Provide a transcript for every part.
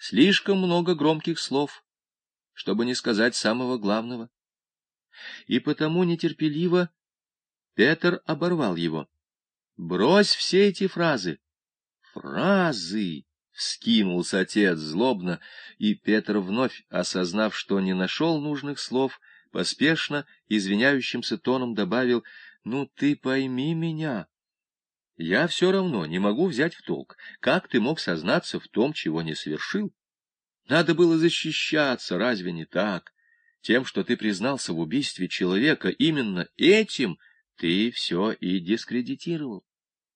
Слишком много громких слов, чтобы не сказать самого главного. И потому нетерпеливо Петр оборвал его. «Брось все эти фразы!» «Фразы!» — вскинулся отец злобно, и Петр, вновь осознав, что не нашел нужных слов, поспешно, извиняющимся тоном добавил: «Ну ты пойми меня. Я все равно не могу взять в толк, как ты мог сознаться в том, чего не совершил? Надо было защищаться, разве не так? Тем, что ты признался в убийстве человека, именно этим ты все и дискредитировал».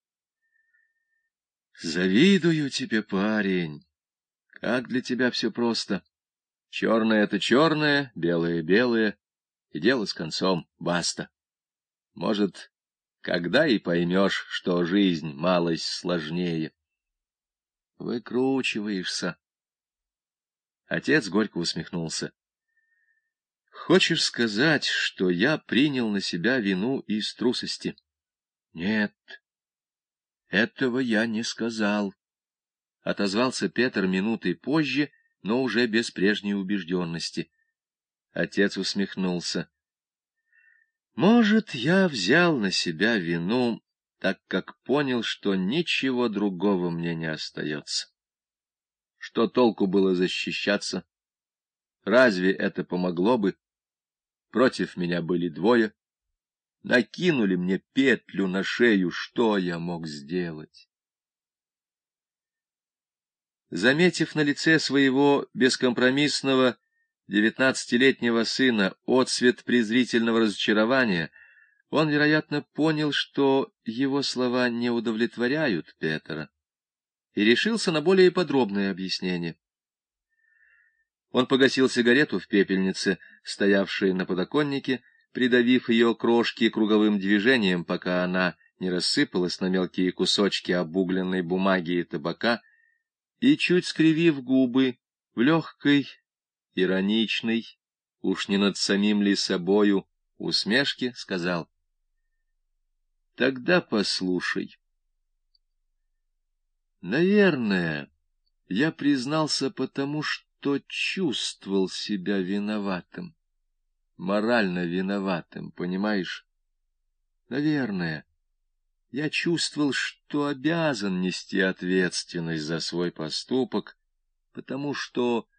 «Завидую тебе, парень. Как для тебя все просто. Черное — это черное, белое — белое, и дело с концом, баста. Может, когда и поймешь, что жизнь малость сложнее. Выкручиваешься». Отец горько усмехнулся. «Хочешь сказать, что я принял на себя вину из трусости?» «Нет, этого я не сказал», — отозвался Петр минутой позже, но уже без прежней убежденности. Отец усмехнулся. «Может, я взял на себя вину, так как понял, что ничего другого мне не остается. Что толку было защищаться? Разве это помогло бы? Против меня были двое. Накинули мне петлю на шею, что я мог сделать?» Заметив на лице своего бескомпромиссного 19-летнего сына отсвет презрительного разочарования, он, вероятно, понял, что его слова не удовлетворяют Петра, и решился на более подробное объяснение. Он погасил сигарету в пепельнице, стоявшей на подоконнике, придавив ее крошки круговым движением, пока она не рассыпалась на мелкие кусочки обугленной бумаги и табака, и, чуть скривив губы, в легкой, ироничной, уж не над самим ли собою, усмешке, сказал: «Тогда послушай. Наверное, я признался потому, что чувствовал себя виноватым, морально виноватым, понимаешь? Наверное, я чувствовал, что обязан нести ответственность за свой поступок, потому что...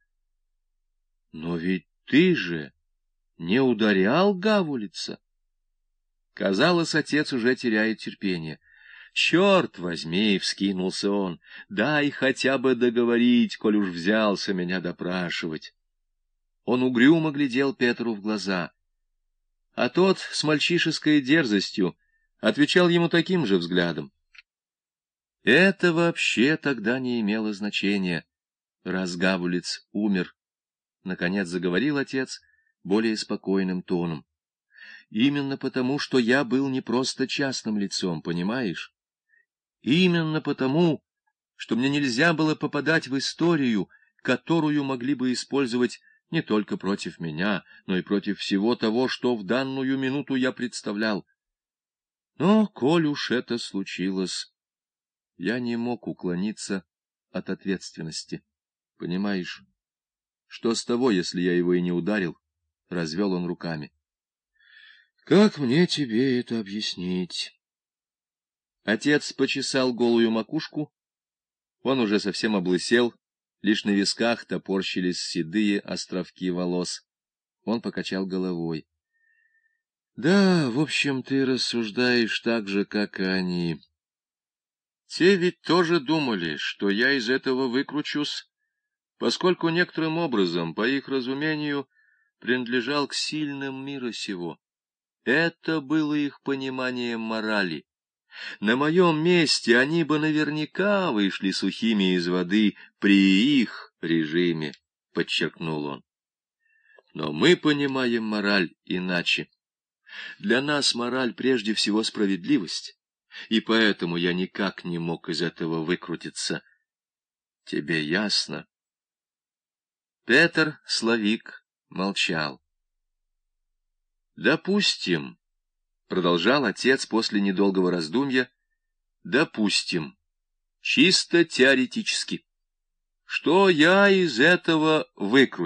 Но ведь ты же не ударял Гавулица?» Казалось, отец уже теряет терпение. «Черт возьми!» — вскинулся он. «Дай хотя бы договорить, коль уж взялся меня допрашивать». Он угрюмо глядел Петру в глаза, а тот с мальчишеской дерзостью отвечал ему таким же взглядом. Это вообще тогда не имело значения, раз Гавулиц умер. Наконец заговорил отец более спокойным тоном. «Именно потому, что я был не просто частным лицом, понимаешь? Именно потому, что мне нельзя было попадать в историю, которую могли бы использовать не только против меня, но и против всего того, что в данную минуту я представлял. Но, коль уж это случилось, я не мог уклониться от ответственности, понимаешь? Что с того, если я его и не ударил?» — развел он руками. «Как мне тебе это объяснить?» Отец почесал голую макушку. Он уже совсем облысел, лишь на висках топорщились седые островки волос. Он покачал головой. «Да, в общем, ты рассуждаешь так же, как и они. Те ведь тоже думали, что я из этого выкручусь, поскольку некоторым образом, по их разумению, принадлежал к сильным мира сего. Это было их понимание морали. На моем месте они бы наверняка вышли сухими из воды при их режиме, — подчеркнул он. Но мы понимаем мораль иначе. Для нас мораль прежде всего справедливость, и поэтому я никак не мог из этого выкрутиться. Тебе ясно?» Петр Славик молчал. «Допустим, — продолжал отец после недолгого раздумья, — допустим, чисто теоретически, Что я из этого выкрутил?